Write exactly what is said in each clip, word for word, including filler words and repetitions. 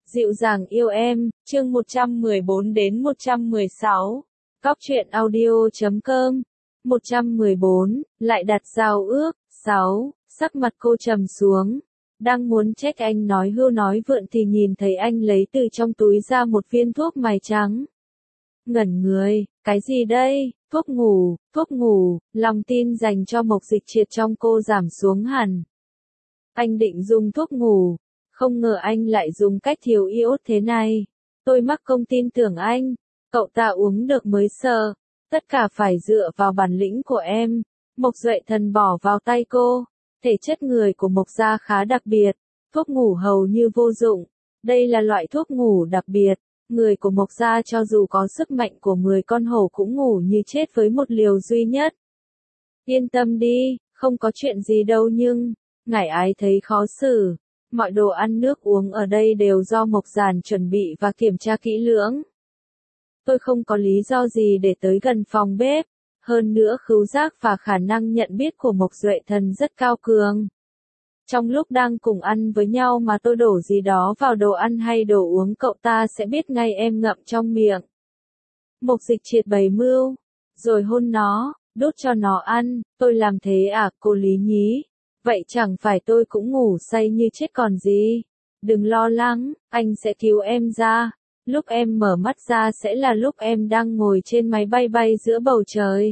Dịu dàng yêu em, chương một trăm mười bốn đến một trăm mười sáu. Cóc truyện audio chấm com. một trăm mười bốn, lại đặt giao ước. sáu. Sắc mặt cô trầm xuống. Đang muốn trách anh nói hưu nói vượn thì nhìn thấy anh lấy từ trong túi ra một viên thuốc mài trắng. Ngẩn người, cái gì đây? Thuốc ngủ, thuốc ngủ, lòng tin dành cho Mộc Dịch Triệt trong cô giảm xuống hẳn. Anh định dùng thuốc ngủ. Không ngờ anh lại dùng cách thiếu iốt thế này. Tôi mắc công tin tưởng anh. Cậu ta uống được mới sợ. Tất cả phải dựa vào bản lĩnh của em. Mộc Duệ Thần bỏ vào tay cô. Thể chất người của Mộc gia khá đặc biệt. Thuốc ngủ hầu như vô dụng. Đây là loại thuốc ngủ đặc biệt. Người của Mộc gia cho dù có sức mạnh của mười con hổ cũng ngủ như chết với một liều duy nhất. Yên tâm đi, không có chuyện gì đâu nhưng, Ngải Ái thấy khó xử. Mọi đồ ăn nước uống ở đây đều do Mộc Giản chuẩn bị và kiểm tra kỹ lưỡng. Tôi không có lý do gì để tới gần phòng bếp. Hơn nữa khứu giác và khả năng nhận biết của Mộc Duệ Thần rất cao cường. Trong lúc đang cùng ăn với nhau mà tôi đổ gì đó vào đồ ăn hay đồ uống cậu ta sẽ biết ngay em ngậm trong miệng. Mộc Dịch Triệt bày mưu, rồi hôn nó, đút cho nó ăn. Tôi làm thế à, cô Lý nhí? Vậy chẳng phải tôi cũng ngủ say như chết còn gì. Đừng lo lắng, anh sẽ cứu em ra. Lúc em mở mắt ra sẽ là lúc em đang ngồi trên máy bay bay giữa bầu trời.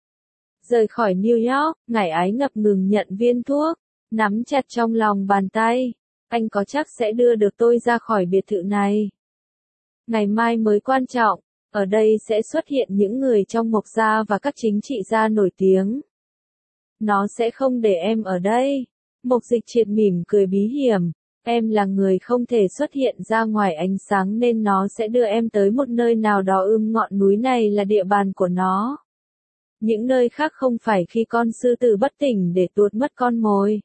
Rời khỏi New York, Ngải Ái ngập ngừng nhận viên thuốc, nắm chặt trong lòng bàn tay. Anh có chắc sẽ đưa được tôi ra khỏi biệt thự này? Ngày mai mới quan trọng, ở đây sẽ xuất hiện những người trong Mộc gia và các chính trị gia nổi tiếng. Nó sẽ không để em ở đây. Mộc Dịch Triệt mỉm cười bí hiểm. Em là người không thể xuất hiện ra ngoài ánh sáng nên nó sẽ đưa em tới một nơi nào đó. Ưm ngọn núi này là địa bàn của nó. Những nơi khác không phải khi con sư tử bất tỉnh để tuột mất con mồi.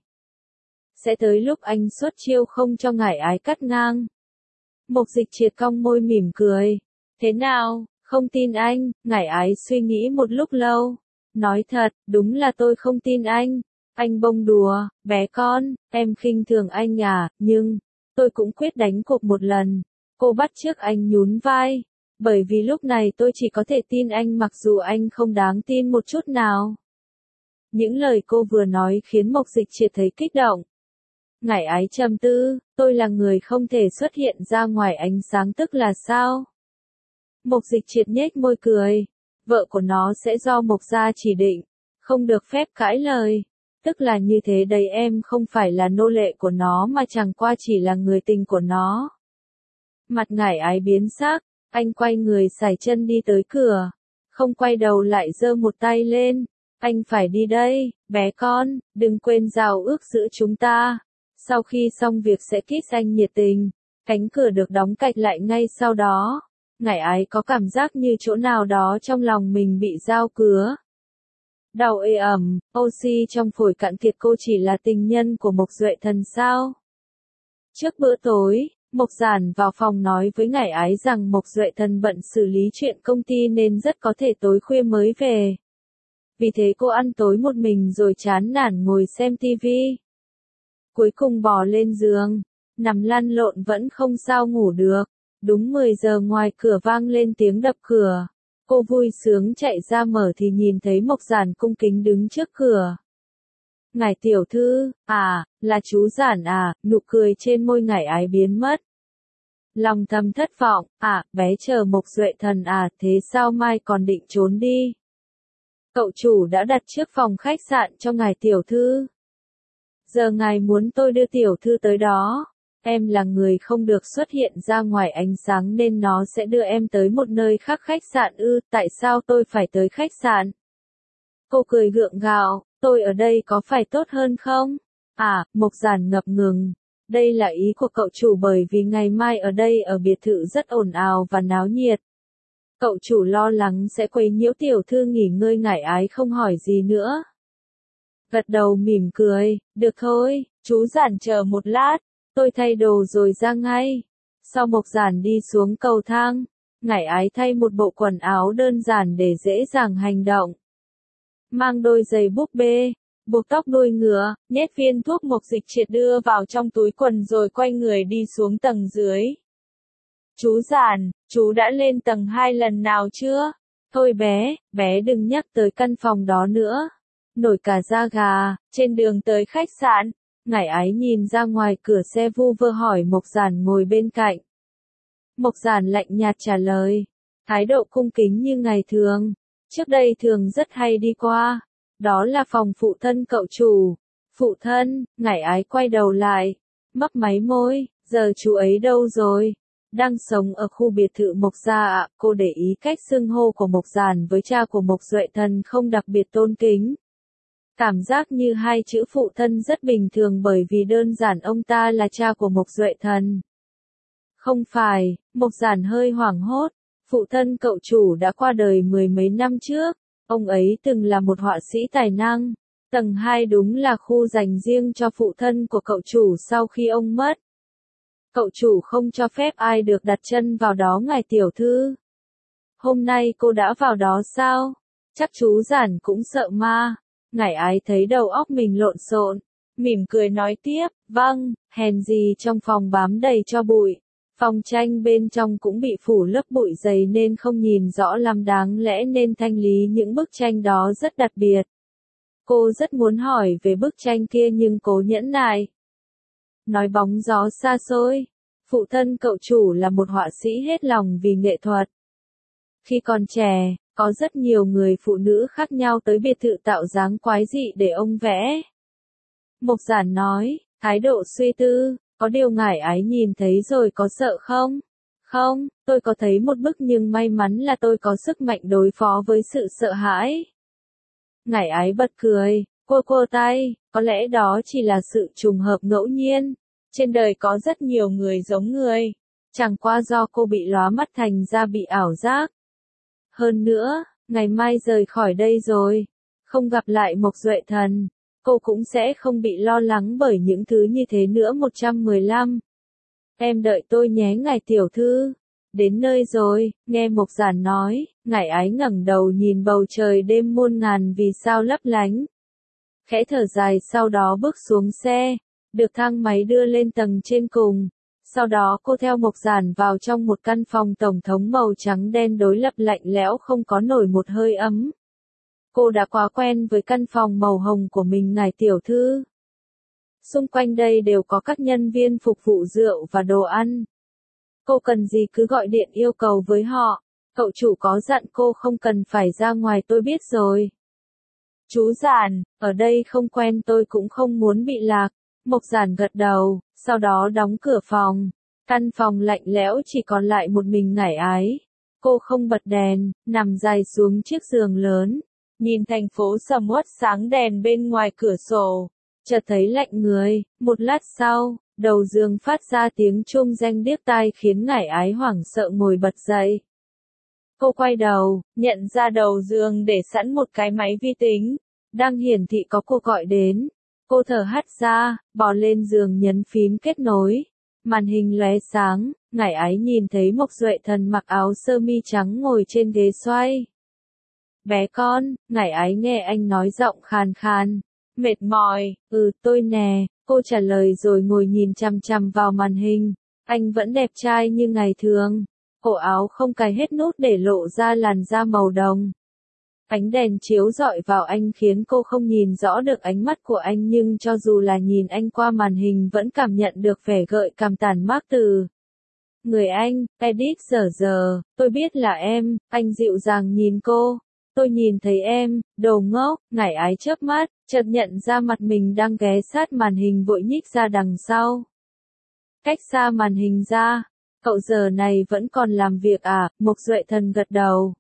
Sẽ tới lúc anh xuất chiêu không cho Ngải Ái cắt ngang. Mộc Dịch Triệt cong môi mỉm cười. Thế nào, không tin anh? Ngải Ái suy nghĩ một lúc lâu. Nói thật, đúng là tôi không tin anh. Anh bông đùa, bé con, em khinh thường anh à, nhưng, tôi cũng quyết đánh cuộc một lần. Cô bắt chước anh nhún vai. Bởi vì lúc này tôi chỉ có thể tin anh mặc dù anh không đáng tin một chút nào. Những lời cô vừa nói khiến Mộc Dịch Triệt thấy kích động. Ngải Ái trầm tư, tôi là người không thể xuất hiện ra ngoài ánh sáng tức là sao? Mộc Dịch Triệt nhếch môi cười. Vợ của nó sẽ do Mộc gia chỉ định, không được phép cãi lời. Tức là như thế đấy, em không phải là nô lệ của nó mà chẳng qua chỉ là người tình của nó. Mặt Ngải Ái biến sắc, anh quay người sải chân đi tới cửa. Không quay đầu lại giơ một tay lên. Anh phải đi đây, bé con, đừng quên giao ước giữa chúng ta. Sau khi xong việc sẽ kiss anh nhiệt tình. Cánh cửa được đóng cạch lại ngay sau đó. Ngải Ái có cảm giác như chỗ nào đó trong lòng mình bị dao cứa. Đau ê ẩm, oxy trong phổi cạn kiệt. Cô chỉ là tình nhân của Mộc Duệ Thần sao? Trước bữa tối, Mộc Giản vào phòng nói với Ngải Ái rằng Mộc Duệ Thần bận xử lý chuyện công ty nên rất có thể tối khuya mới về. Vì thế cô ăn tối một mình rồi chán nản ngồi xem tivi. Cuối cùng bò lên giường, nằm lăn lộn vẫn không sao ngủ được. Đúng mười giờ ngoài cửa vang lên tiếng đập cửa. Cô vui sướng chạy ra mở thì nhìn thấy Mộc Giản cung kính đứng trước cửa. Ngải tiểu thư, à, là chú Giản à, nụ cười trên môi Ngải Ái biến mất. Lòng thầm thất vọng, à, bé chờ Mộc Duệ Thần à, thế sao mai còn định trốn đi? Cậu chủ đã đặt trước phòng khách sạn cho ngài tiểu thư. Giờ ngài muốn tôi đưa tiểu thư tới đó. Em là người không được xuất hiện ra ngoài ánh sáng nên nó sẽ đưa em tới một nơi khác. Khách sạn ư? Tại sao tôi phải tới khách sạn? Cô cười gượng gạo, tôi ở đây có phải tốt hơn không? À, Mộc Giản ngập ngừng. Đây là ý của cậu chủ bởi vì ngày mai ở đây ở biệt thự rất ồn ào và náo nhiệt. Cậu chủ lo lắng sẽ quấy nhiễu tiểu thư nghỉ ngơi. Ngải Ái không hỏi gì nữa. Gật đầu mỉm cười, được thôi, chú Giản chờ một lát. Tôi thay đồ rồi ra ngay. Sau Mộc Giản đi xuống cầu thang, Ngải Ái thay một bộ quần áo đơn giản để dễ dàng hành động. Mang đôi giày búp bê, buộc tóc đuôi ngựa, nhét viên thuốc Mộc Dịch Triệt đưa vào trong túi quần rồi quay người đi xuống tầng dưới. Chú Giản, chú đã lên tầng hai lần nào chưa? Thôi bé, bé đừng nhắc tới căn phòng đó nữa. Nổi cả da gà, trên đường tới khách sạn, Ngải Ái nhìn ra ngoài cửa xe vu vơ hỏi Mộc Giản ngồi bên cạnh. Mộc Giản lạnh nhạt trả lời, thái độ cung kính như ngày thường, trước đây thường rất hay đi qua. Đó là phòng phụ thân cậu chủ. Phụ thân, Ngải Ái quay đầu lại, mấp máy môi, giờ chú ấy đâu rồi? Đang sống ở khu biệt thự Mộc gia ạ. Cô để ý cách xưng hô của Mộc Giản với cha của Mộc Duệ Thần không đặc biệt tôn kính. Cảm giác như hai chữ phụ thân rất bình thường bởi vì đơn giản ông ta là cha của Mộc Duệ Thần. Không phải, Mộc Giản hơi hoảng hốt, phụ thân cậu chủ đã qua đời mười mấy năm trước, ông ấy từng là một họa sĩ tài năng. Tầng hai đúng là khu dành riêng cho phụ thân của cậu chủ sau khi ông mất. Cậu chủ không cho phép ai được đặt chân vào đó ngài tiểu thư. Hôm nay cô đã vào đó sao? Chắc chú Giản cũng sợ ma. Ngải Ái thấy đầu óc mình lộn xộn, mỉm cười nói tiếp, vâng, hèn gì trong phòng bám đầy tro bụi. Phòng tranh bên trong cũng bị phủ lớp bụi dày nên không nhìn rõ lắm, đáng lẽ nên thanh lý những bức tranh đó rất đặc biệt. Cô rất muốn hỏi về bức tranh kia nhưng cố nhẫn nại. Nói bóng gió xa xôi, phụ thân cậu chủ là một họa sĩ hết lòng vì nghệ thuật. Khi còn trẻ, có rất nhiều người phụ nữ khác nhau tới biệt thự tạo dáng quái dị để ông vẽ. Mộc Giản nói, thái độ suy tư, có điều Ngải Ái nhìn thấy rồi có sợ không? Không, tôi có thấy một bức nhưng may mắn là tôi có sức mạnh đối phó với sự sợ hãi. Ngải Ái bật cười, cô cô tay, có lẽ đó chỉ là sự trùng hợp ngẫu nhiên. Trên đời có rất nhiều người giống người, chẳng qua do cô bị lóa mắt thành ra bị ảo giác. Hơn nữa, ngày mai rời khỏi đây rồi, không gặp lại Mộc Duệ Thần, cô cũng sẽ không bị lo lắng bởi những thứ như thế nữa. Một trăm mười lăm. Em đợi tôi nhé ngài tiểu thư. Đến nơi rồi, nghe Mộc Giản nói, Ngải Ái ngẩng đầu nhìn bầu trời đêm muôn ngàn vì sao lấp lánh. Khẽ thở dài sau đó bước xuống xe, được thang máy đưa lên tầng trên cùng. Sau đó cô theo Mộc Giản vào trong một căn phòng tổng thống màu trắng đen đối lập lạnh lẽo không có nổi một hơi ấm. Cô đã quá quen với căn phòng màu hồng của mình ngài tiểu thư. Xung quanh đây đều có các nhân viên phục vụ rượu và đồ ăn. Cô cần gì cứ gọi điện yêu cầu với họ. Cậu chủ có dặn cô không cần phải ra ngoài, tôi biết rồi. Chú Giản, ở đây không quen tôi cũng không muốn bị lạc. Mộc Giản gật đầu, sau đó đóng cửa phòng. Căn phòng lạnh lẽo chỉ còn lại một mình Ngải Ái. Cô không bật đèn, nằm dài xuống chiếc giường lớn. Nhìn thành phố sầm uất sáng đèn bên ngoài cửa sổ. Chợt thấy lạnh người, một lát sau, đầu giường phát ra tiếng chuông reng điếc tai khiến Ngải Ái hoảng sợ ngồi bật dậy. Cô quay đầu, nhận ra đầu giường để sẵn một cái máy vi tính, đang hiển thị có cuộc gọi đến. Cô thở hắt ra, bò lên giường nhấn phím kết nối. Màn hình lóe sáng, Ngải Ái nhìn thấy Mộc Duệ Thần mặc áo sơ mi trắng ngồi trên ghế xoay. Bé con, Ngải Ái nghe anh nói giọng khàn khàn. Mệt mỏi, ừ tôi nè, cô trả lời rồi ngồi nhìn chằm chằm vào màn hình. Anh vẫn đẹp trai như ngày thường. Cổ áo không cài hết nút để lộ ra làn da màu đồng. Ánh đèn chiếu rọi vào anh khiến cô không nhìn rõ được ánh mắt của anh nhưng cho dù là nhìn anh qua màn hình vẫn cảm nhận được vẻ gợi cảm tản mát từ người anh. Edit giờ giờ, tôi biết là em, anh dịu dàng nhìn cô. Tôi nhìn thấy em, đồ ngốc. Ngải Ái chớp mắt, chợt nhận ra mặt mình đang ghé sát màn hình vội nhích ra đằng sau. Cách xa màn hình ra, cậu giờ này vẫn còn làm việc à? Mộc Duệ Thần gật đầu.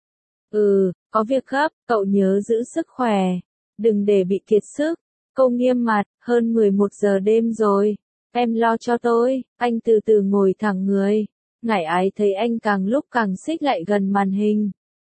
Ừ, có việc gấp, cậu nhớ giữ sức khỏe, đừng để bị kiệt sức. Cô nghiêm mặt, hơn mười một giờ đêm rồi, em lo cho tôi. Anh từ từ ngồi thẳng người. Ngải Ái thấy anh càng lúc càng xích lại gần màn hình.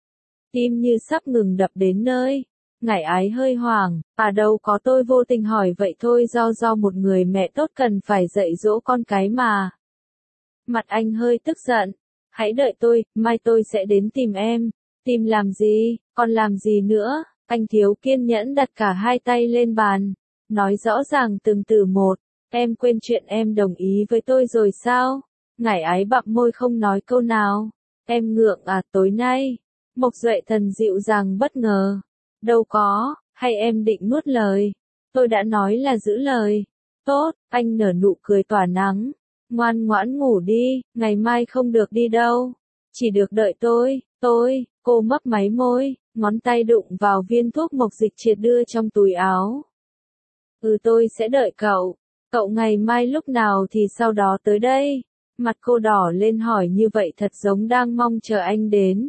Tim như sắp ngừng đập đến nơi. Ngải Ái hơi hoảng, à đâu có, tôi vô tình hỏi vậy thôi, do do một người mẹ tốt cần phải dạy dỗ con cái mà. Mặt anh hơi tức giận. Hãy đợi tôi, mai tôi sẽ đến tìm em. Tìm làm gì, còn làm gì nữa? Anh thiếu kiên nhẫn đặt cả hai tay lên bàn. Nói rõ ràng từng từ một. Em quên chuyện em đồng ý với tôi rồi sao? Ngải ái bặm môi không nói câu nào. Em ngượng à, tối nay. Mộc Duệ Thần dịu dàng bất ngờ. Đâu có, hay em định nuốt lời. Tôi đã nói là giữ lời. Tốt, anh nở nụ cười tỏa nắng. Ngoan ngoãn ngủ đi, ngày mai không được đi đâu. Chỉ được đợi tôi, tôi, cô mấp máy môi, ngón tay đụng vào viên thuốc Mộc Dịch Triệt đưa trong túi áo. Ừ, tôi sẽ đợi cậu. Cậu ngày mai lúc nào thì sau đó tới đây. Mặt cô đỏ lên hỏi như vậy thật giống đang mong chờ anh đến.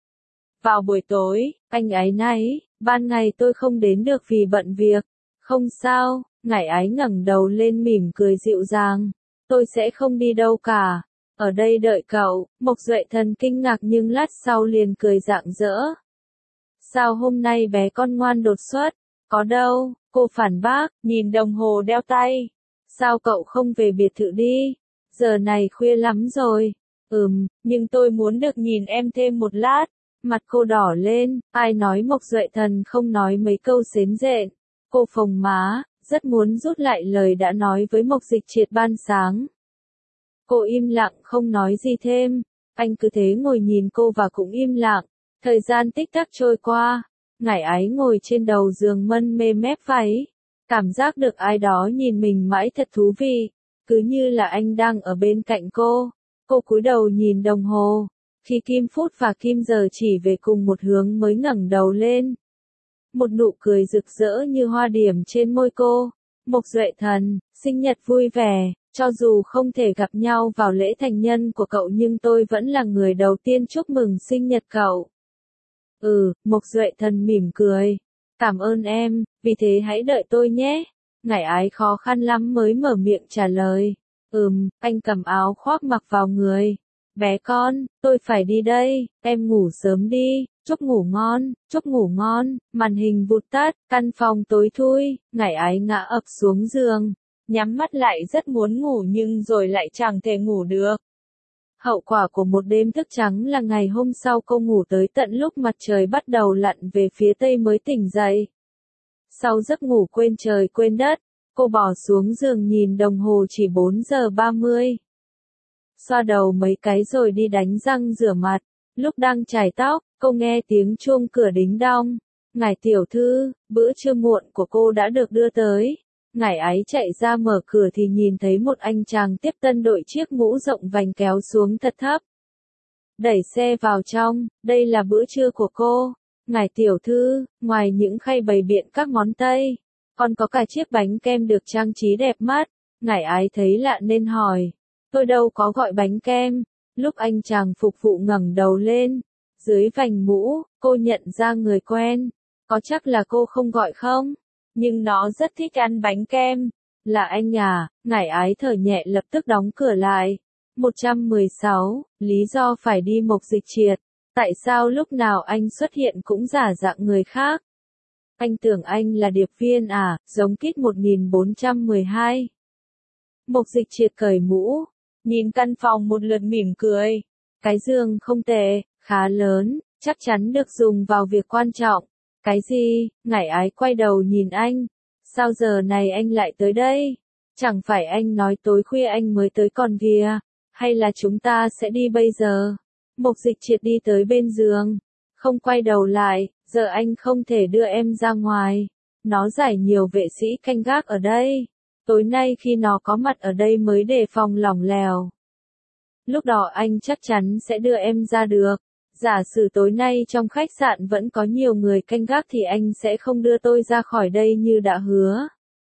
Vào buổi tối, anh áy náy, ban ngày tôi không đến được vì bận việc. Không sao, Ngải ái ngẩng đầu lên mỉm cười dịu dàng. Tôi sẽ không đi đâu cả. Ở đây đợi cậu. Mộc Duệ Thần kinh ngạc nhưng lát sau liền cười rạng rỡ. Sao hôm nay bé con ngoan đột xuất? Có đâu, cô phản bác, nhìn đồng hồ đeo tay. Sao cậu không về biệt thự đi? Giờ này khuya lắm rồi. Ừm, nhưng tôi muốn được nhìn em thêm một lát. Mặt cô đỏ lên, ai nói Mộc Duệ Thần không nói mấy câu xến rện. Cô phồng má, rất muốn rút lại lời đã nói với Mộc Dịch Triệt ban sáng. Cô im lặng không nói gì thêm. Anh cứ thế ngồi nhìn cô và cũng im lặng. Thời gian tích tắc trôi qua. Ngải ái ngồi trên đầu giường mân mê mép váy. Cảm giác được ai đó nhìn mình mãi thật thú vị. Cứ như là anh đang ở bên cạnh cô. Cô cúi đầu nhìn đồng hồ. Khi kim phút và kim giờ chỉ về cùng một hướng mới ngẩng đầu lên. Một nụ cười rực rỡ như hoa điểm trên môi cô. Mộc Duệ Thần, sinh nhật vui vẻ. Cho dù không thể gặp nhau vào lễ thành nhân của cậu nhưng tôi vẫn là người đầu tiên chúc mừng sinh nhật cậu. Ừ, Mộc Duệ Thần mỉm cười. Cảm ơn em, vì thế hãy đợi tôi nhé. Ngải ái khó khăn lắm mới mở miệng trả lời. Ừm, anh cầm áo khoác mặc vào người. Bé con, tôi phải đi đây, em ngủ sớm đi, chúc ngủ ngon, chúc ngủ ngon. Màn hình vụt tắt, căn phòng tối thui, Ngải ái ngã ập xuống giường. Nhắm mắt lại rất muốn ngủ nhưng rồi lại chẳng thể ngủ được. Hậu quả của một đêm thức trắng là ngày hôm sau cô ngủ tới tận lúc mặt trời bắt đầu lặn về phía tây mới tỉnh dậy. Sau giấc ngủ quên trời quên đất, cô bỏ xuống giường nhìn đồng hồ chỉ bốn giờ ba mươi. Xoa đầu mấy cái rồi đi đánh răng rửa mặt. Lúc đang chải tóc, cô nghe tiếng chuông cửa đính đong. Ngải tiểu thư, bữa trưa muộn của cô đã được đưa tới. Ngải ái chạy ra mở cửa thì nhìn thấy một anh chàng tiếp tân đội chiếc mũ rộng vành kéo xuống thật thấp. Đẩy xe vào trong, đây là bữa trưa của cô. Ngải tiểu thư, ngoài những khay bày biện các món Tây, còn có cả chiếc bánh kem được trang trí đẹp mắt. Ngải ái thấy lạ nên hỏi. Tôi đâu có gọi bánh kem. Lúc anh chàng phục vụ ngẩng đầu lên, dưới vành mũ, cô nhận ra người quen. Có chắc là cô không gọi không? Nhưng nó rất thích ăn bánh kem. Là anh à? Ngải ái thở nhẹ lập tức đóng cửa lại. một trăm mười sáu, lý do phải đi Mộc Dịch Triệt. Tại sao lúc nào anh xuất hiện cũng giả dạng người khác? Anh tưởng anh là điệp viên à, giống kít một nghìn bốn trăm mười hai. Mộc Dịch Triệt cởi mũ, nhìn căn phòng một lượt mỉm cười. Cái giường không tệ, khá lớn, chắc chắn được dùng vào việc quan trọng. Cái gì? Ngải ái quay đầu nhìn anh. Sao giờ này anh lại tới đây? Chẳng phải anh nói tối khuya anh mới tới còn kìa. Hay là chúng ta sẽ đi bây giờ? Mộc Dịch Triệt đi tới bên giường. Không quay đầu lại, giờ anh không thể đưa em ra ngoài. Nó giải nhiều vệ sĩ canh gác ở đây. Tối nay khi nó có mặt ở đây mới đề phòng lỏng lẻo. Lúc đó anh chắc chắn sẽ đưa em ra được. Giả sử tối nay trong khách sạn vẫn có nhiều người canh gác thì anh sẽ không đưa tôi ra khỏi đây như đã hứa.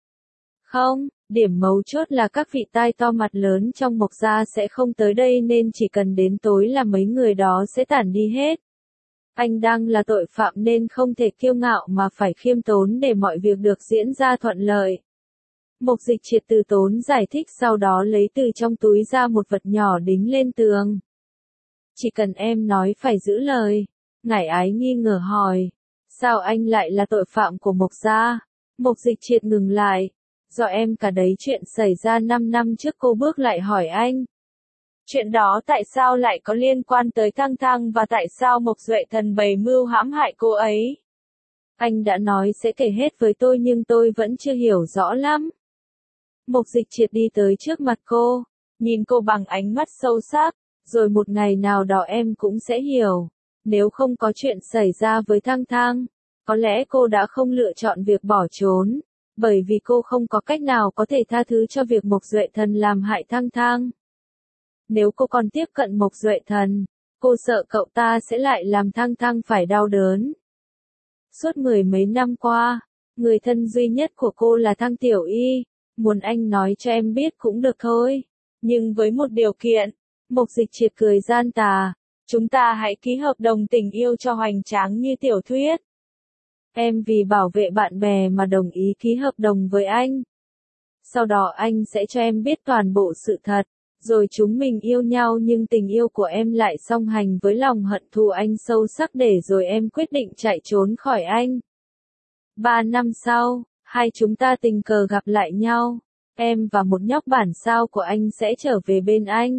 Không, điểm mấu chốt là các vị tai to mặt lớn trong Mộc gia sẽ không tới đây nên chỉ cần đến tối là mấy người đó sẽ tản đi hết. Anh đang là tội phạm nên không thể kiêu ngạo mà phải khiêm tốn để mọi việc được diễn ra thuận lợi. Mộc Dịch Triệt từ tốn giải thích sau đó lấy từ trong túi ra một vật nhỏ đính lên tường. Chỉ cần em nói phải giữ lời. Ngải ái nghi ngờ hỏi. Sao anh lại là tội phạm của Mộc gia? Mộc Dịch Triệt ngừng lại. Do em cả đấy chuyện xảy ra năm năm trước cô bước lại hỏi anh. Chuyện đó tại sao lại có liên quan tới Thăng Thăng và tại sao Mộc Duệ Thần bày mưu hãm hại cô ấy? Anh đã nói sẽ kể hết với tôi nhưng tôi vẫn chưa hiểu rõ lắm. Mộc Dịch Triệt đi tới trước mặt cô. nhìn cô bằng ánh mắt sâu sắc, rồi một ngày nào đó em cũng sẽ hiểu. Nếu không có chuyện xảy ra với Thăng Thăng, có lẽ cô đã không lựa chọn việc bỏ trốn, bởi vì cô không có cách nào có thể tha thứ cho việc Mộc Duệ Thần làm hại Thăng Thăng. Nếu cô còn tiếp cận Mộc Duệ Thần, cô sợ cậu ta sẽ lại làm Thăng Thăng phải đau đớn. Suốt mười mấy năm qua, người thân duy nhất của cô là Thăng Tiểu Y, muốn anh nói cho em biết cũng được thôi, nhưng với một điều kiện. Mộc Dịch Triệt cười gian tà, chúng ta hãy ký hợp đồng tình yêu cho hoành tráng như tiểu thuyết. Em vì bảo vệ bạn bè mà đồng ý ký hợp đồng với anh. Sau đó anh sẽ cho em biết toàn bộ sự thật, rồi chúng mình yêu nhau nhưng tình yêu của em lại song hành với lòng hận thù anh sâu sắc để rồi em quyết định chạy trốn khỏi anh. Ba năm sau, hai chúng ta tình cờ gặp lại nhau, em và một nhóc bản sao của anh sẽ trở về bên anh.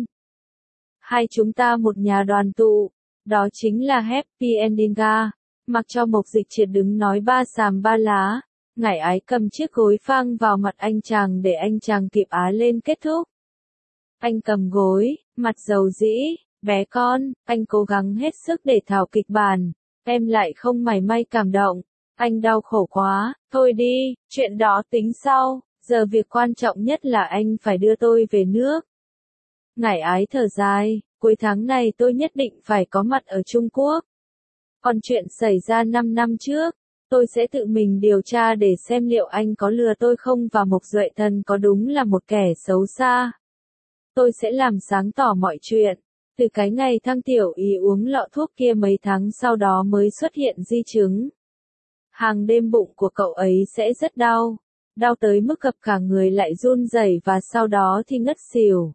Hai chúng ta một nhà đoàn tụ, đó chính là Happy Endinga. Mặc cho Mộc Dịch Triệt đứng nói ba xàm ba lá, Ngải Ái cầm chiếc gối phang vào mặt anh chàng để anh chàng kịp á lên kết thúc. Anh cầm gối, mặt dầu dĩ, bé con, anh cố gắng hết sức để thảo kịch bản, em lại không mảy may cảm động. Anh đau khổ quá, thôi đi, chuyện đó tính sau, giờ việc quan trọng nhất là anh phải đưa tôi về nước. Ngải Ái thở dài, cuối tháng này tôi nhất định phải có mặt ở Trung Quốc. Còn chuyện xảy ra năm năm trước, tôi sẽ tự mình điều tra để xem liệu anh có lừa tôi không và Mộc Duệ Thần có đúng là một kẻ xấu xa. Tôi sẽ làm sáng tỏ mọi chuyện, từ cái ngày Thăng Tiểu Y uống lọ thuốc kia mấy tháng sau đó mới xuất hiện di chứng. Hàng đêm bụng của cậu ấy sẽ rất đau, đau tới mức gập cả người lại run rẩy và sau đó thì ngất xỉu.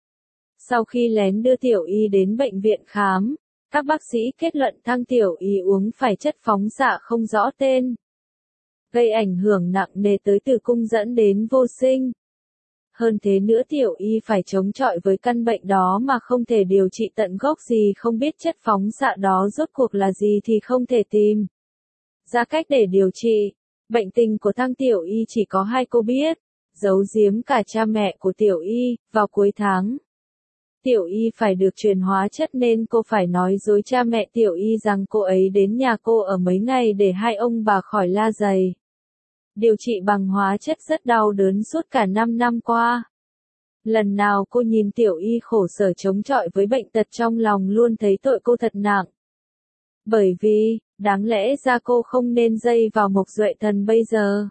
Sau khi lén đưa Tiểu Y đến bệnh viện khám, các bác sĩ kết luận Thăng Tiểu Y uống phải chất phóng xạ không rõ tên, gây ảnh hưởng nặng nề tới tử cung dẫn đến vô sinh. Hơn thế nữa Tiểu Y phải chống chọi với căn bệnh đó mà không thể điều trị tận gốc gì, không biết chất phóng xạ đó rốt cuộc là gì thì không thể tìm ra cách để điều trị. Bệnh tình của Thăng Tiểu Y chỉ có hai cô biết, giấu giếm cả cha mẹ của Tiểu Y. Vào cuối tháng, Tiểu Y phải được truyền hóa chất nên cô phải nói dối cha mẹ Tiểu Y rằng cô ấy đến nhà cô ở mấy ngày để hai ông bà khỏi la giày. Điều trị bằng hóa chất rất đau đớn suốt cả năm năm qua. Lần nào cô nhìn Tiểu Y khổ sở chống chọi với bệnh tật trong lòng luôn thấy tội cô thật nặng. Bởi vì, đáng lẽ ra cô không nên dây vào Mộc Duệ Thần bây giờ.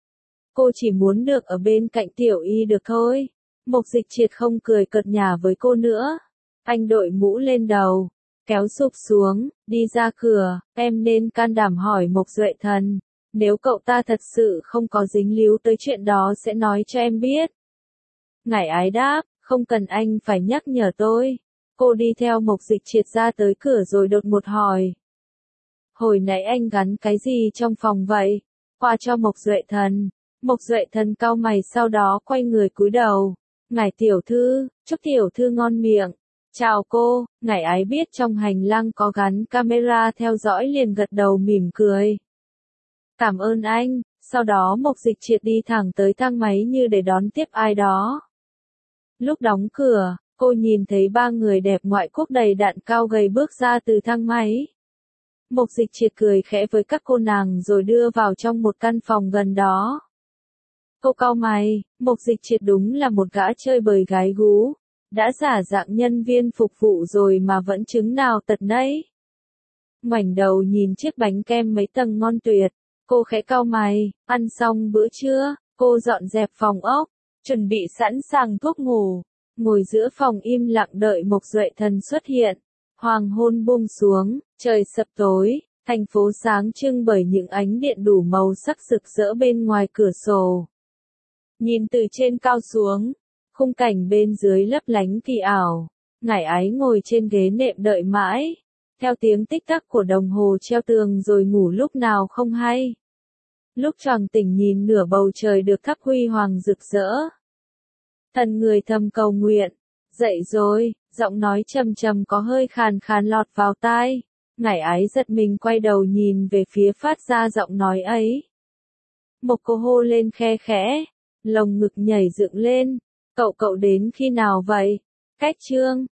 Cô chỉ muốn được ở bên cạnh Tiểu Y được thôi. Mộc Dịch Triệt không cười cợt nhả với cô nữa. Anh đội mũ lên đầu, kéo sụp xuống, đi ra cửa. Em nên can đảm hỏi Mộc Duệ Thần, nếu cậu ta thật sự không có dính líu tới chuyện đó sẽ nói cho em biết. Ngải Ái đáp, không cần anh phải nhắc nhở tôi. Cô đi theo Mộc Dịch Triệt ra tới cửa rồi đột ngột hỏi. Hồi nãy anh gắn cái gì trong phòng vậy? Qua cho Mộc Duệ Thần. Mộc Duệ Thần cau mày sau đó quay người cúi đầu. Ngải tiểu thư, chúc tiểu thư ngon miệng. Chào cô. Ngải Ái biết trong hành lang có gắn camera theo dõi liền gật đầu mỉm cười. Cảm ơn anh. Sau đó Mộc Dịch Triệt đi thẳng tới thang máy như để đón tiếp ai đó. Lúc đóng cửa, cô nhìn thấy ba người đẹp ngoại quốc đầy đặn cao gầy bước ra từ thang máy. Mộc Dịch Triệt cười khẽ với các cô nàng rồi đưa vào trong một căn phòng gần đó. Cô cau mày, Mộc Dịch Triệt đúng là một gã chơi bời gái gú, đã giả dạng nhân viên phục vụ rồi mà vẫn chứng nào tật nấy. Ngoảnh đầu nhìn chiếc bánh kem mấy tầng ngon tuyệt, cô khẽ cau mày, ăn xong bữa trưa, cô dọn dẹp phòng ốc, chuẩn bị sẵn sàng thuốc ngủ, ngồi giữa phòng im lặng đợi Mộc Duệ Thần xuất hiện. Hoàng hôn buông xuống, trời sập tối, thành phố sáng trưng bởi những ánh điện đủ màu sắc rực rỡ bên ngoài cửa sổ. Nhìn từ trên cao xuống, khung cảnh bên dưới lấp lánh kỳ ảo. Ngải Ái ngồi trên ghế nệm đợi mãi, theo tiếng tích tắc của đồng hồ treo tường rồi ngủ lúc nào không hay. Lúc choàng tỉnh nhìn nửa bầu trời được thắp huy hoàng rực rỡ. Thần người thầm cầu nguyện, dậy rồi, giọng nói trầm trầm có hơi khàn khàn lọt vào tai. Ngải Ái giật mình quay đầu nhìn về phía phát ra giọng nói ấy. Một cô hô lên khe khẽ, lồng ngực nhảy dựng lên. Cậu cậu đến khi nào vậy? Cách chương